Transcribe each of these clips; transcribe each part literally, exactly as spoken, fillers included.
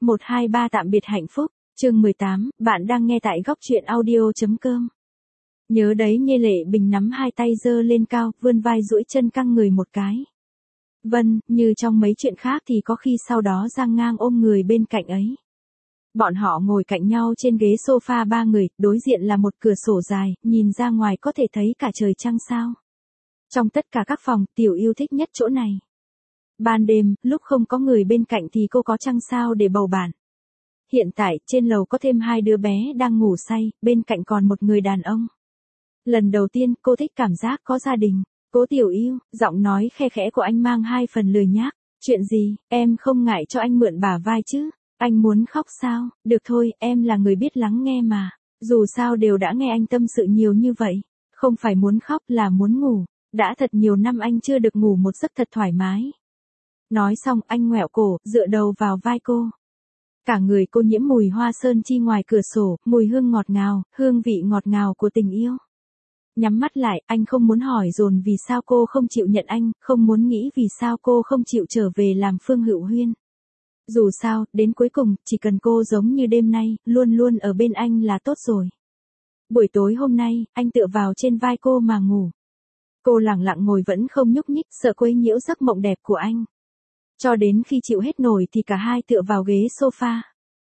một hai ba tạm biệt hạnh phúc, chương mười tám, bạn đang nghe tại góc truyện audio.com. Nhớ đấy, Nghê Lệ Bình nắm hai tay giơ lên cao, vươn vai duỗi chân căng người một cái. Vân, như trong mấy chuyện khác thì có khi sau đó Giang Ngang ôm người bên cạnh ấy. Bọn họ ngồi cạnh nhau trên ghế sofa ba người, đối diện là một cửa sổ dài, nhìn ra ngoài có thể thấy cả trời trăng sao. Trong tất cả các phòng, Tiểu Yêu thích nhất chỗ này. Ban đêm, lúc không có người bên cạnh thì cô có trăng sao để bầu bạn. Hiện tại, trên lầu có thêm hai đứa bé đang ngủ say, bên cạnh còn một người đàn ông. Lần đầu tiên, cô thích cảm giác có gia đình. Cố Tiểu Yêu, giọng nói khe khẽ của anh mang hai phần lười nhác. Chuyện gì, em không ngại cho anh mượn bả vai chứ? Anh muốn khóc sao? Được thôi, em là người biết lắng nghe mà. Dù sao đều đã nghe anh tâm sự nhiều như vậy. Không phải muốn khóc là muốn ngủ. Đã thật nhiều năm anh chưa được ngủ một giấc thật thoải mái. Nói xong, anh ngoẹo cổ, dựa đầu vào vai cô. Cả người cô nhiễm mùi hoa sơn chi ngoài cửa sổ, mùi hương ngọt ngào, hương vị ngọt ngào của tình yêu. Nhắm mắt lại, anh không muốn hỏi dồn vì sao cô không chịu nhận anh, không muốn nghĩ vì sao cô không chịu trở về làm Phương Hữu Huyên. Dù sao, đến cuối cùng, chỉ cần cô giống như đêm nay, luôn luôn ở bên anh là tốt rồi. Buổi tối hôm nay, anh tựa vào trên vai cô mà ngủ. Cô lặng lặng ngồi vẫn không nhúc nhích, sợ quấy nhiễu giấc mộng đẹp của anh. Cho đến khi chịu hết nổi thì cả hai tựa vào ghế sofa.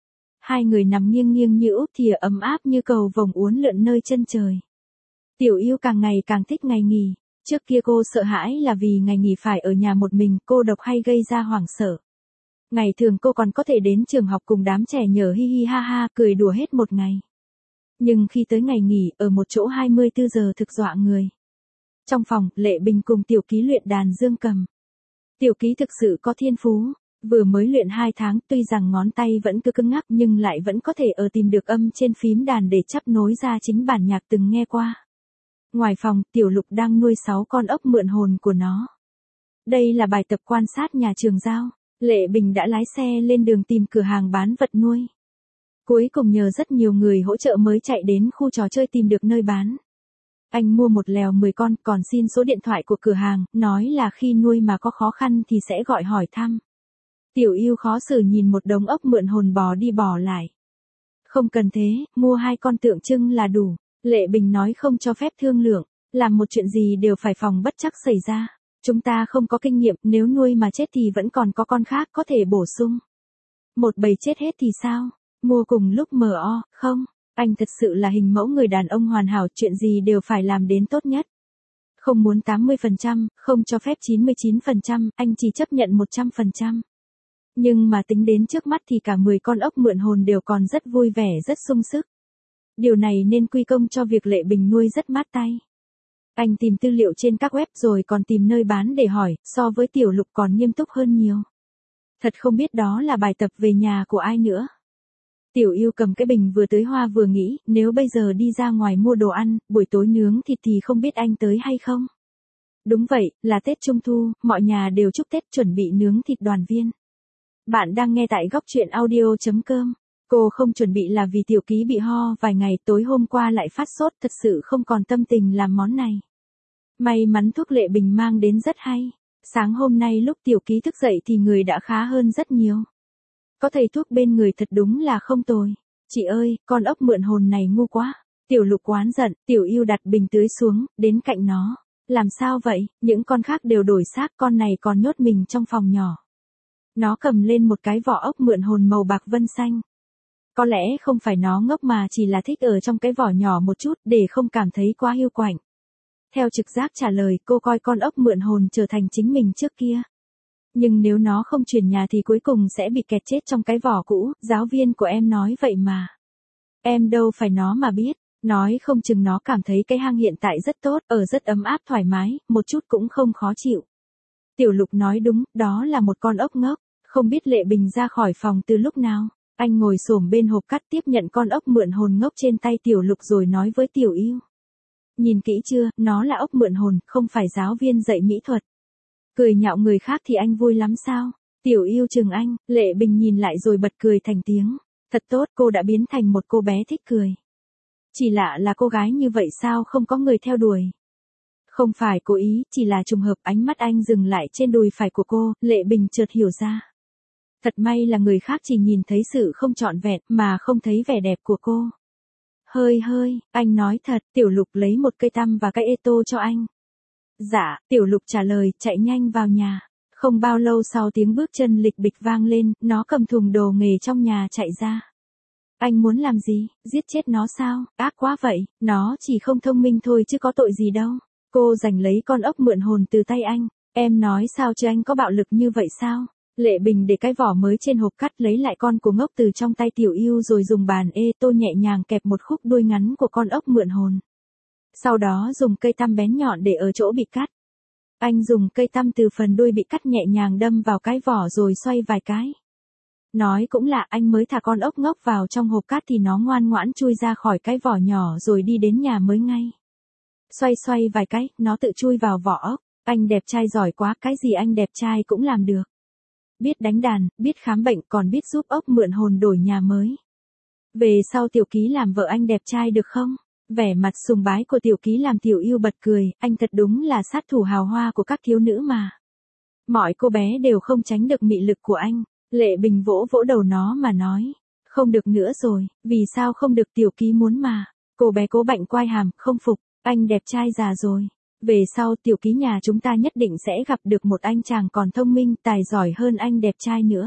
Hai người nằm nghiêng nghiêng như úp thìa ấm áp như cầu vồng uốn lượn nơi chân trời. Tiểu Yêu càng ngày càng thích ngày nghỉ. Trước kia cô sợ hãi là vì ngày nghỉ phải ở nhà một mình, cô độc hay gây ra hoảng sợ. Ngày thường cô còn có thể đến trường học cùng đám trẻ nhờ hi hi ha ha, cười đùa hết một ngày. Nhưng khi tới ngày nghỉ, ở một chỗ hai mươi tư giờ thực dọa người. Trong phòng, Lệ Bình cùng Tiểu Ký luyện đàn dương cầm. Tiểu Ký thực sự có thiên phú, vừa mới luyện hai tháng, tuy rằng ngón tay vẫn cứ cứng ngắc nhưng lại vẫn có thể ở tìm được âm trên phím đàn để chắp nối ra chính bản nhạc từng nghe qua. Ngoài phòng, Tiểu Lục đang nuôi sáu con ốc mượn hồn của nó. Đây là bài tập quan sát nhà trường giao. Lệ Bình đã lái xe lên đường tìm cửa hàng bán vật nuôi. Cuối cùng nhờ rất nhiều người hỗ trợ mới chạy đến khu trò chơi tìm được nơi bán. Anh mua một lèo mười con, còn xin số điện thoại của cửa hàng, nói là khi nuôi mà có khó khăn thì sẽ gọi hỏi thăm. Tiểu Yêu khó xử nhìn một đống ốc mượn hồn bò đi bò lại. Không cần thế, mua hai con tượng trưng là đủ. Lệ Bình nói không cho phép thương lượng, làm một chuyện gì đều phải phòng bất trắc xảy ra. Chúng ta không có kinh nghiệm, nếu nuôi mà chết thì vẫn còn có con khác có thể bổ sung. Một bầy chết hết thì sao? Mua cùng lúc mờ o, không? Anh thật sự là hình mẫu người đàn ông hoàn hảo, chuyện gì đều phải làm đến tốt nhất. Không muốn tám mươi phần trăm, không cho phép chín mươi chín phần trăm, anh chỉ chấp nhận một trăm phần trăm. Nhưng mà tính đến trước mắt thì cả mười con ốc mượn hồn đều còn rất vui vẻ, rất sung sức. Điều này nên quy công cho việc Lệ Bình nuôi rất mát tay. Anh tìm tư liệu trên các web rồi còn tìm nơi bán để hỏi, so với Tiểu Lục còn nghiêm túc hơn nhiều. Thật không biết đó là bài tập về nhà của ai nữa. Tiểu Yêu cầm cái bình vừa tưới hoa vừa nghĩ, nếu bây giờ đi ra ngoài mua đồ ăn, buổi tối nướng thịt thì không biết anh tới hay không. Đúng vậy, là Tết Trung Thu, mọi nhà đều chúc Tết chuẩn bị nướng thịt đoàn viên. Bạn đang nghe tại góc truyện audio.com. Cô không chuẩn bị là vì Tiểu Ký bị ho vài ngày, tối hôm qua lại phát sốt, thật sự không còn tâm tình làm món này. May mắn thuốc Lệ Bình mang đến rất hay. Sáng hôm nay lúc Tiểu Ký thức dậy thì người đã khá hơn rất nhiều. Có thầy thuốc bên người thật đúng là không tồi. Chị ơi, con ốc mượn hồn này ngu quá. Tiểu Lục oán giận, Tiểu Yêu đặt bình tưới xuống, đến cạnh nó. Làm sao vậy, những con khác đều đổi xác, con này còn nhốt mình trong phòng nhỏ. Nó cầm lên một cái vỏ ốc mượn hồn màu bạc vân xanh. Có lẽ không phải nó ngốc mà chỉ là thích ở trong cái vỏ nhỏ một chút để không cảm thấy quá hiu quạnh. Theo trực giác trả lời, cô coi con ốc mượn hồn trở thành chính mình trước kia. Nhưng nếu nó không chuyển nhà thì cuối cùng sẽ bị kẹt chết trong cái vỏ cũ, giáo viên của em nói vậy mà. Em đâu phải nó mà biết, nói không chừng nó cảm thấy cái hang hiện tại rất tốt, ở rất ấm áp thoải mái, một chút cũng không khó chịu. Tiểu Lục nói đúng, đó là một con ốc ngốc, không biết Lệ Bình ra khỏi phòng từ lúc nào. Anh ngồi xổm bên hộp cắt tiếp nhận con ốc mượn hồn ngốc trên tay Tiểu Lục rồi nói với Tiểu Yêu. Nhìn kỹ chưa, nó là ốc mượn hồn, không phải giáo viên dạy mỹ thuật. Cười nhạo người khác thì anh vui lắm sao? Tiểu Yêu chừng anh, Lệ Bình nhìn lại rồi bật cười thành tiếng. Thật tốt, cô đã biến thành một cô bé thích cười. Chỉ lạ là cô gái như vậy sao không có người theo đuổi. Không phải cố ý, chỉ là trùng hợp. Ánh mắt anh dừng lại trên đùi phải của cô, Lệ Bình chợt hiểu ra. Thật may là người khác chỉ nhìn thấy sự không trọn vẹn mà không thấy vẻ đẹp của cô. Hơi hơi, anh nói thật, Tiểu Lục lấy một cây tăm và cái ê tô cho anh. Dạ, Tiểu Lục trả lời, chạy nhanh vào nhà. Không bao lâu sau tiếng bước chân lịch bịch vang lên, nó cầm thùng đồ nghề trong nhà chạy ra. Anh muốn làm gì, giết chết nó sao, ác quá vậy, nó chỉ không thông minh thôi chứ có tội gì đâu. Cô giành lấy con ốc mượn hồn từ tay anh, em nói sao chứ anh có bạo lực như vậy sao? Lệ Bình để cái vỏ mới trên hộp cắt lấy lại con của ngốc từ trong tay Tiểu Yêu rồi dùng bàn ê tô nhẹ nhàng kẹp một khúc đuôi ngắn của con ốc mượn hồn. Sau đó dùng cây tăm bén nhọn để ở chỗ bị cắt. Anh dùng cây tăm từ phần đuôi bị cắt nhẹ nhàng đâm vào cái vỏ rồi xoay vài cái. Nói cũng lạ, anh mới thả con ốc ngốc vào trong hộp cát thì nó ngoan ngoãn chui ra khỏi cái vỏ nhỏ rồi đi đến nhà mới ngay. Xoay xoay vài cái, nó tự chui vào vỏ ốc. Anh đẹp trai giỏi quá, cái gì anh đẹp trai cũng làm được. Biết đánh đàn, biết khám bệnh, còn biết giúp ốc mượn hồn đổi nhà mới. Về sau Tiểu Ký làm vợ anh đẹp trai được không? Vẻ mặt sùng bái của Tiểu Ký làm Tiểu Yêu bật cười, anh thật đúng là sát thủ hào hoa của các thiếu nữ mà. Mọi cô bé đều không tránh được mị lực của anh. Lệ Bình vỗ vỗ đầu nó mà nói, không được nữa rồi, vì sao không được, Tiểu Ký muốn mà. Cô bé cố bạnh quai hàm, không phục, anh đẹp trai già rồi. Về sau Tiểu Ký nhà chúng ta nhất định sẽ gặp được một anh chàng còn thông minh, tài giỏi hơn anh đẹp trai nữa.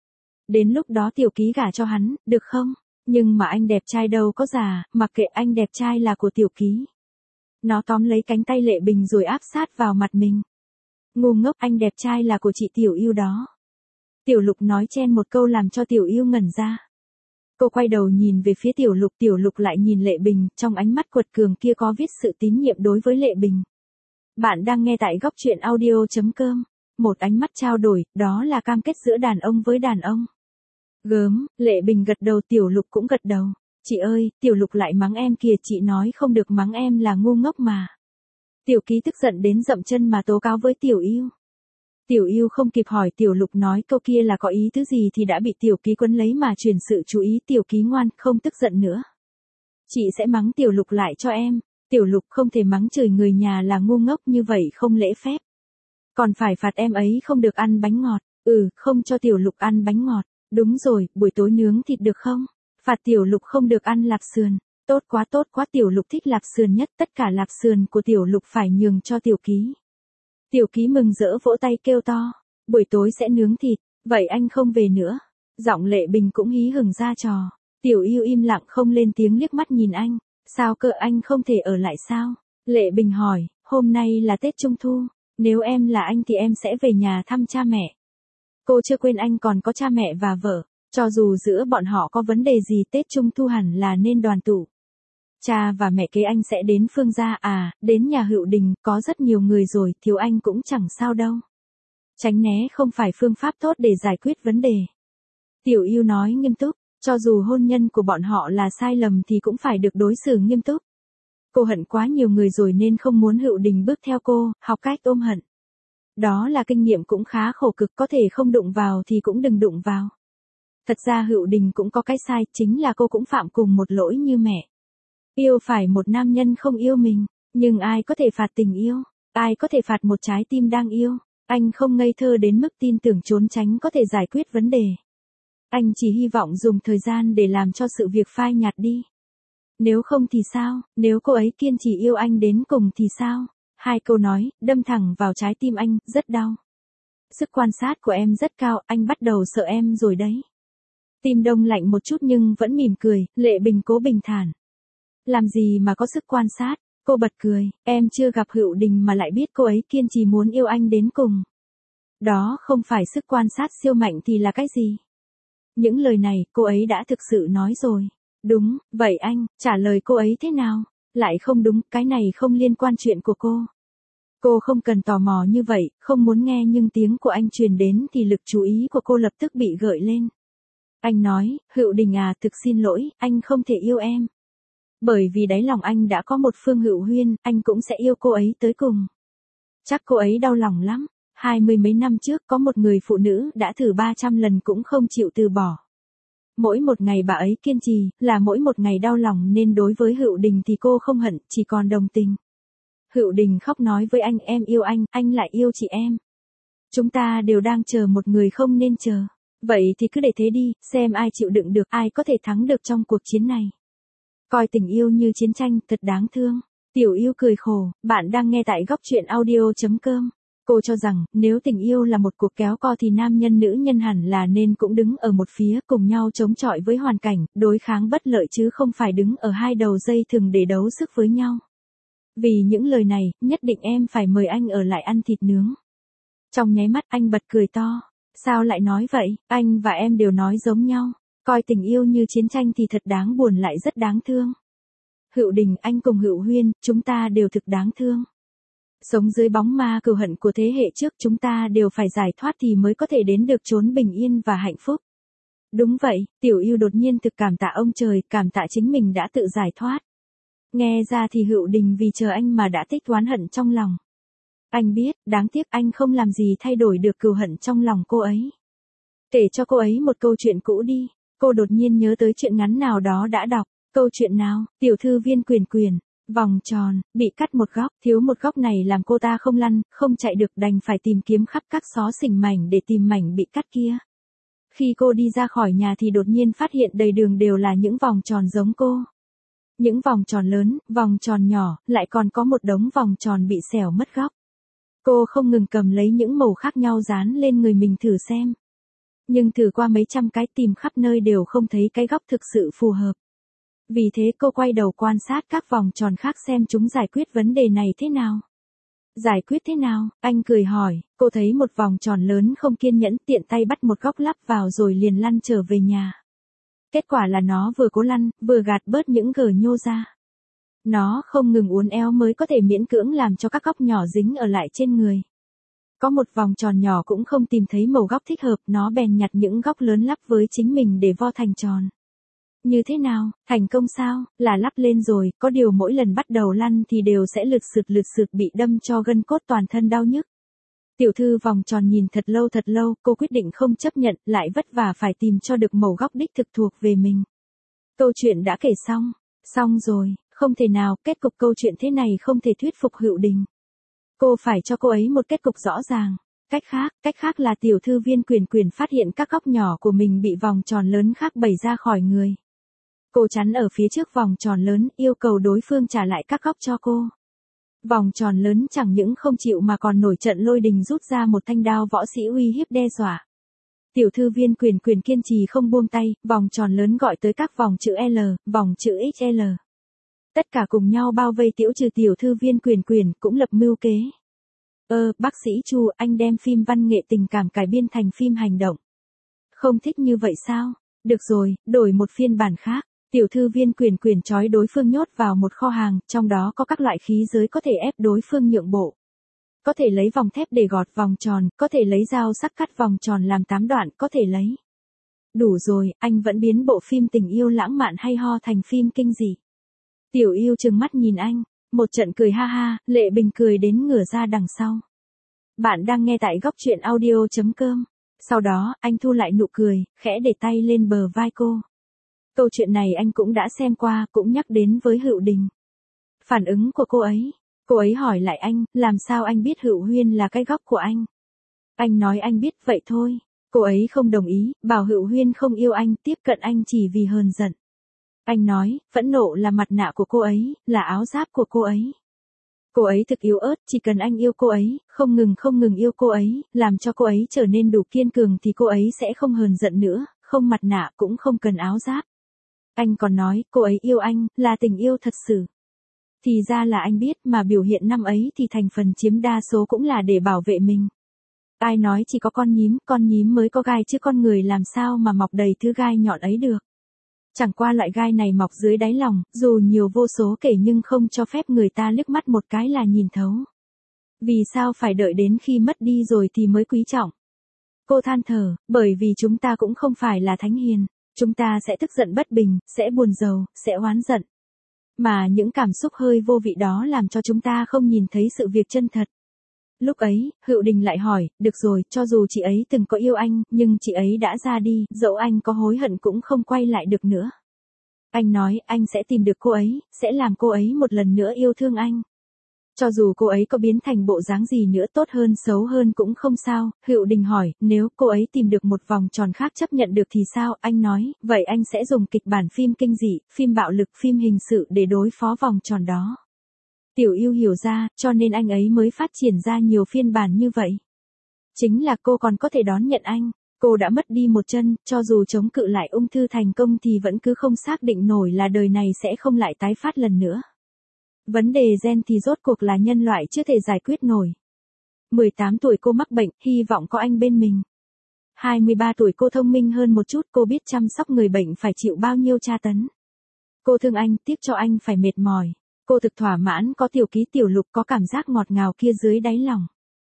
Đến lúc đó Tiểu Ký gả cho hắn, được không? Nhưng mà anh đẹp trai đâu có già, mặc kệ, anh đẹp trai là của Tiểu Ký. Nó tóm lấy cánh tay Lệ Bình rồi áp sát vào mặt mình. Ngu ngốc, anh đẹp trai là của chị Tiểu Yêu đó. Tiểu Lục nói chen một câu làm cho Tiểu Yêu ngẩn ra. Cô quay đầu nhìn về phía Tiểu Lục, Tiểu Lục lại nhìn Lệ Bình, trong ánh mắt quật cường kia có viết sự tín nhiệm đối với Lệ Bình. Bạn đang nghe tại góc truyện audio chấm com. Một ánh mắt trao đổi, đó là cam kết giữa đàn ông với đàn ông. Gớm, Lệ Bình gật đầu, Tiểu Lục cũng gật đầu. Chị ơi, Tiểu Lục lại mắng em kìa, chị nói không được mắng em là ngu ngốc mà. Tiểu Ký tức giận đến dậm chân mà tố cáo với Tiểu Yêu. Tiểu Yêu không kịp hỏi Tiểu Lục nói câu kia là có ý tứ gì thì đã bị Tiểu Ký quấn lấy mà chuyển sự chú ý. Tiểu Ký ngoan, không tức giận nữa. Chị sẽ mắng Tiểu Lục lại cho em. Tiểu Lục không thể mắng chửi người nhà là ngu ngốc như vậy, không lễ phép. Còn phải phạt em ấy không được ăn bánh ngọt. Ừ, không cho Tiểu Lục ăn bánh ngọt. Đúng rồi, buổi tối nướng thịt được không? Phạt Tiểu Lục không được ăn lạp sườn. Tốt quá tốt quá, Tiểu Lục thích lạp sườn nhất, tất cả lạp sườn của Tiểu Lục phải nhường cho Tiểu Ký. Tiểu Ký mừng rỡ vỗ tay kêu to, buổi tối sẽ nướng thịt, vậy anh không về nữa. Giọng Lệ Bình cũng hí hửng ra trò. Tiểu Yêu im lặng không lên tiếng, liếc mắt nhìn anh, sao cơ, anh không thể ở lại sao? Lệ Bình hỏi, hôm nay là Tết Trung Thu, nếu em là anh thì em sẽ về nhà thăm cha mẹ. Cô chưa quên anh còn có cha mẹ và vợ, cho dù giữa bọn họ có vấn đề gì Tết Trung Thu hẳn là nên đoàn tụ. Cha và mẹ kế anh sẽ đến Phương gia à, đến nhà Hựu Đình, có rất nhiều người rồi, thiếu anh cũng chẳng sao đâu. Tránh né không phải phương pháp tốt để giải quyết vấn đề. Tiểu Yêu nói nghiêm túc, cho dù hôn nhân của bọn họ là sai lầm thì cũng phải được đối xử nghiêm túc. Cô hận quá nhiều người rồi nên không muốn Hựu Đình bước theo cô, học cách ôm hận. Đó là kinh nghiệm cũng khá khổ cực, có thể không đụng vào thì cũng đừng đụng vào. Thật ra Hựu Đình cũng có cái sai, chính là cô cũng phạm cùng một lỗi như mẹ. Yêu phải một nam nhân không yêu mình, nhưng ai có thể phạt tình yêu, ai có thể phạt một trái tim đang yêu. Anh không ngây thơ đến mức tin tưởng trốn tránh có thể giải quyết vấn đề. Anh chỉ hy vọng dùng thời gian để làm cho sự việc phai nhạt đi. Nếu không thì sao, nếu cô ấy kiên trì yêu anh đến cùng thì sao? Hai câu nói, đâm thẳng vào trái tim anh, rất đau. Sức quan sát của em rất cao, anh bắt đầu sợ em rồi đấy. Tim đông lạnh một chút nhưng vẫn mỉm cười, Lệ Bình cố bình thản. Làm gì mà có sức quan sát, cô bật cười, em chưa gặp Hựu Đình mà lại biết cô ấy kiên trì muốn yêu anh đến cùng. Đó không phải sức quan sát siêu mạnh thì là cái gì? Những lời này cô ấy đã thực sự nói rồi. Đúng, vậy anh, trả lời cô ấy thế nào? Lại không đúng, cái này không liên quan chuyện của cô. Cô không cần tò mò như vậy, không muốn nghe nhưng tiếng của anh truyền đến thì lực chú ý của cô lập tức bị gợi lên. Anh nói, Hựu Đình à, thực xin lỗi, anh không thể yêu em. Bởi vì đáy lòng anh đã có một Phương Hựu Huyên, anh cũng sẽ yêu cô ấy tới cùng. Chắc cô ấy đau lòng lắm. Hai mươi mấy năm trước có một người phụ nữ đã thử ba trăm lần cũng không chịu từ bỏ. Mỗi một ngày bà ấy kiên trì, là mỗi một ngày đau lòng nên đối với Hựu Đình thì cô không hận, chỉ còn đồng tình. Hựu Đình khóc nói với anh, em yêu anh, anh lại yêu chị em. Chúng ta đều đang chờ một người không nên chờ. Vậy thì cứ để thế đi, xem ai chịu đựng được, ai có thể thắng được trong cuộc chiến này. Coi tình yêu như chiến tranh, thật đáng thương. Tiểu Yêu cười khổ, bạn đang nghe tại góc truyện audio.com. Cô cho rằng, nếu tình yêu là một cuộc kéo co thì nam nhân nữ nhân hẳn là nên cũng đứng ở một phía, cùng nhau chống chọi với hoàn cảnh, đối kháng bất lợi chứ không phải đứng ở hai đầu dây thừng để đấu sức với nhau. Vì những lời này, nhất định em phải mời anh ở lại ăn thịt nướng. Trong nháy mắt anh bật cười to. Sao lại nói vậy, anh và em đều nói giống nhau. Coi tình yêu như chiến tranh thì thật đáng buồn lại rất đáng thương. Hựu Đình, anh cùng Hựu Huyên, chúng ta đều thực đáng thương. Sống dưới bóng ma cừu hận của thế hệ trước, chúng ta đều phải giải thoát thì mới có thể đến được chốn bình yên và hạnh phúc. Đúng vậy, Tiểu Yêu đột nhiên thực cảm tạ ông trời, cảm tạ chính mình đã tự giải thoát. Nghe ra thì Hựu Đình vì chờ anh mà đã tích oán hận trong lòng. Anh biết, đáng tiếc anh không làm gì thay đổi được cừu hận trong lòng cô ấy. Kể cho cô ấy một câu chuyện cũ đi. Cô đột nhiên nhớ tới chuyện ngắn nào đó đã đọc. Câu chuyện nào? Tiểu thư viên Quyền Quyền. Vòng tròn, bị cắt một góc, thiếu một góc này làm cô ta không lăn, không chạy được, đành phải tìm kiếm khắp các xó xỉnh mảnh để tìm mảnh bị cắt kia. Khi cô đi ra khỏi nhà thì đột nhiên phát hiện đầy đường đều là những vòng tròn giống cô. Những vòng tròn lớn, vòng tròn nhỏ, lại còn có một đống vòng tròn bị xẻo mất góc. Cô không ngừng cầm lấy những màu khác nhau dán lên người mình thử xem. Nhưng thử qua mấy trăm cái, tìm khắp nơi đều không thấy cái góc thực sự phù hợp. Vì thế cô quay đầu quan sát các vòng tròn khác xem chúng giải quyết vấn đề này thế nào. Giải quyết thế nào? Anh cười hỏi. Cô thấy một vòng tròn lớn không kiên nhẫn, tiện tay bắt một góc lắp vào rồi liền lăn trở về nhà. Kết quả là nó vừa cố lăn, vừa gạt bớt những gờ nhô ra. Nó không ngừng uốn éo mới có thể miễn cưỡng làm cho các góc nhỏ dính ở lại trên người. Có một vòng tròn nhỏ cũng không tìm thấy màu góc thích hợp, nó bèn nhặt những góc lớn lắp với chính mình để vo thành tròn. Như thế nào? Thành công sao? Là lắp lên rồi, có điều mỗi lần bắt đầu lăn thì đều sẽ lượt sượt lượt sượt bị đâm cho gân cốt toàn thân đau nhức. Tiểu thư vòng tròn nhìn thật lâu thật lâu, cô quyết định không chấp nhận, lại vất vả phải tìm cho được màu góc đích thực thuộc về mình. Câu chuyện đã kể xong. Xong rồi, không thể nào, kết cục câu chuyện thế này không thể thuyết phục Hựu Đình. Cô phải cho cô ấy một kết cục rõ ràng. Cách khác, cách khác là tiểu thư viên Quyền Quyền phát hiện các góc nhỏ của mình bị vòng tròn lớn khác bẩy ra khỏi người. Cô chắn ở phía trước vòng tròn lớn, yêu cầu đối phương trả lại các góc cho cô. Vòng tròn lớn chẳng những không chịu mà còn nổi trận lôi đình rút ra một thanh đao võ sĩ uy hiếp đe dọa. Tiểu thư viên Quyền Quyền kiên trì không buông tay, vòng tròn lớn gọi tới các vòng chữ L, vòng chữ ích lờ. Tất cả cùng nhau bao vây tiểu trừ tiểu thư viên Quyền Quyền, cũng lập mưu kế. Ơ, bác sĩ Chu, anh đem phim văn nghệ tình cảm cải biên thành phim hành động. Không thích như vậy sao? Được rồi, đổi một phiên bản khác. Tiểu thư viên Quyền Quyền trói đối phương nhốt vào một kho hàng, trong đó có các loại khí giới có thể ép đối phương nhượng bộ. Có thể lấy vòng thép để gọt vòng tròn, có thể lấy dao sắc cắt vòng tròn làm tám đoạn, có thể lấy. Đủ rồi, anh vẫn biến bộ phim tình yêu lãng mạn hay ho thành phim kinh dị. Tiểu Yêu trừng mắt nhìn anh, một trận cười ha ha, Lệ Bình cười đến ngửa ra đằng sau. Bạn đang nghe tại góc truyện audio.com. Sau đó, anh thu lại nụ cười, khẽ để tay lên bờ vai cô. Câu chuyện này anh cũng đã xem qua, cũng nhắc đến với Hựu Đình. Phản ứng của cô ấy. Cô ấy hỏi lại anh, làm sao anh biết Hựu Huyên là cái góc của anh? Anh nói anh biết, vậy thôi. Cô ấy không đồng ý, bảo Hựu Huyên không yêu anh, tiếp cận anh chỉ vì hờn giận. Anh nói, phẫn nộ là mặt nạ của cô ấy, là áo giáp của cô ấy. Cô ấy thực yếu ớt, chỉ cần anh yêu cô ấy, không ngừng không ngừng yêu cô ấy, làm cho cô ấy trở nên đủ kiên cường thì cô ấy sẽ không hờn giận nữa, không mặt nạ cũng không cần áo giáp. Anh còn nói, cô ấy yêu anh, là tình yêu thật sự. Thì ra là anh biết, mà biểu hiện năm ấy thì thành phần chiếm đa số cũng là để bảo vệ mình. Ai nói chỉ có con nhím, con nhím mới có gai chứ con người làm sao mà mọc đầy thứ gai nhọn ấy được. Chẳng qua loại gai này mọc dưới đáy lòng, dù nhiều vô số kể nhưng không cho phép người ta liếc mắt một cái là nhìn thấu. Vì sao phải đợi đến khi mất đi rồi thì mới quý trọng? Cô than thở, bởi vì chúng ta cũng không phải là thánh hiền. Chúng ta sẽ tức giận bất bình, sẽ buồn rầu, sẽ oán giận. Mà những cảm xúc hơi vô vị đó làm cho chúng ta không nhìn thấy sự việc chân thật. Lúc ấy, Hựu Đình lại hỏi, được rồi, cho dù chị ấy từng có yêu anh, nhưng chị ấy đã ra đi, dẫu anh có hối hận cũng không quay lại được nữa. Anh nói, anh sẽ tìm được cô ấy, sẽ làm cô ấy một lần nữa yêu thương anh. Cho dù cô ấy có biến thành bộ dáng gì nữa, tốt hơn xấu hơn cũng không sao. Hựu Đình hỏi, nếu cô ấy tìm được một vòng tròn khác chấp nhận được thì sao? Anh nói, vậy anh sẽ dùng kịch bản phim kinh dị, phim bạo lực, phim hình sự để đối phó vòng tròn đó. Tiểu Yêu hiểu ra, cho nên anh ấy mới phát triển ra nhiều phiên bản như vậy. Chính là cô còn có thể đón nhận anh. Cô đã mất đi một chân, cho dù chống cự lại ung thư thành công thì vẫn cứ không xác định nổi là đời này sẽ không lại tái phát lần nữa. Vấn đề gen thì rốt cuộc là nhân loại chưa thể giải quyết nổi. mười tám tuổi cô mắc bệnh, hy vọng có anh bên mình. hai mươi ba tuổi cô thông minh hơn một chút, cô biết chăm sóc người bệnh phải chịu bao nhiêu tra tấn. Cô thương anh, tiếc cho anh phải mệt mỏi. Cô thực thỏa mãn có Tiểu Ký Tiểu Lục, có cảm giác ngọt ngào kia dưới đáy lòng.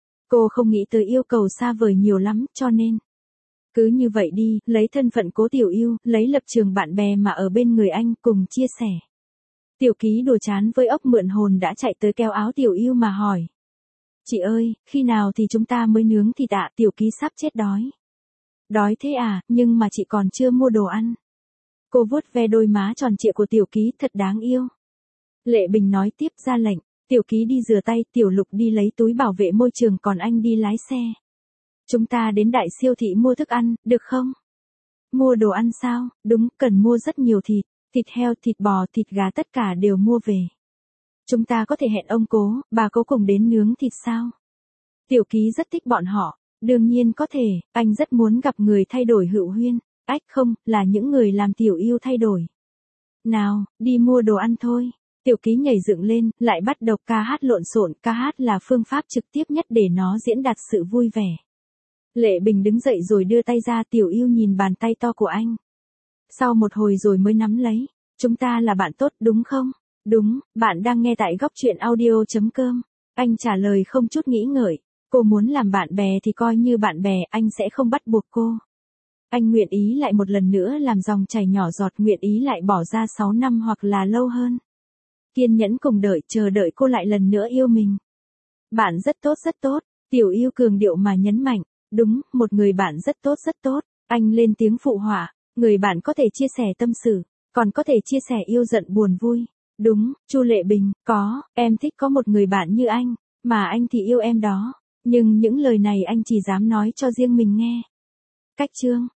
Cô không nghĩ tới yêu cầu xa vời nhiều lắm, cho nên cứ như vậy đi, lấy thân phận Cố Tiểu Yêu, lấy lập trường bạn bè mà ở bên người anh, cùng chia sẻ. Tiểu Ký đùa chán với ốc mượn hồn đã chạy tới kéo áo Tiểu Yêu mà hỏi. Chị ơi, khi nào thì chúng ta mới nướng thịt ạ? Tiểu Ký sắp chết đói. Đói thế à, nhưng mà chị còn chưa mua đồ ăn. Cô vuốt ve đôi má tròn trịa của Tiểu Ký, thật đáng yêu. Lệ Bình nói tiếp, ra lệnh. Tiểu Ký đi rửa tay, Tiểu Lục đi lấy túi bảo vệ môi trường, còn anh đi lái xe. Chúng ta đến đại siêu thị mua thức ăn, được không? Mua đồ ăn sao? Đúng, cần mua rất nhiều thịt. Thịt heo, thịt bò, thịt gà tất cả đều mua về. Chúng ta có thể hẹn ông Cố, bà Cố cùng đến nướng thịt sao? Tiểu Ký rất thích bọn họ. Đương nhiên có thể, anh rất muốn gặp người thay đổi Hựu Huyên. Ách không, là những người làm Tiểu Yêu thay đổi. Nào, đi mua đồ ăn thôi. Tiểu Ký nhảy dựng lên, lại bắt đầu ca hát lộn xộn. Ca hát là phương pháp trực tiếp nhất để nó diễn đạt sự vui vẻ. Lệ Bình đứng dậy rồi đưa tay ra, Tiểu Yêu nhìn bàn tay to của anh. Sau một hồi rồi mới nắm lấy. Chúng ta là bạn tốt, đúng không? Đúng, bạn đang nghe tại góc truyện audio chấm com. Anh trả lời không chút nghĩ ngợi. Cô muốn làm bạn bè thì coi như bạn bè, anh sẽ không bắt buộc cô. Anh nguyện ý lại một lần nữa làm dòng chảy nhỏ giọt, nguyện ý lại bỏ ra sáu năm hoặc là lâu hơn. Kiên nhẫn cùng đợi, chờ đợi cô lại lần nữa yêu mình. Bạn rất tốt rất tốt, Tiểu Yêu cường điệu mà nhấn mạnh. Đúng, một người bạn rất tốt rất tốt. Anh lên tiếng phụ họa. Người bạn có thể chia sẻ tâm sự, còn có thể chia sẻ yêu giận buồn vui. Đúng, Chu Lệ Bình, có, em thích có một người bạn như anh, mà anh thì yêu em đó. Nhưng những lời này anh chỉ dám nói cho riêng mình nghe. Cách chương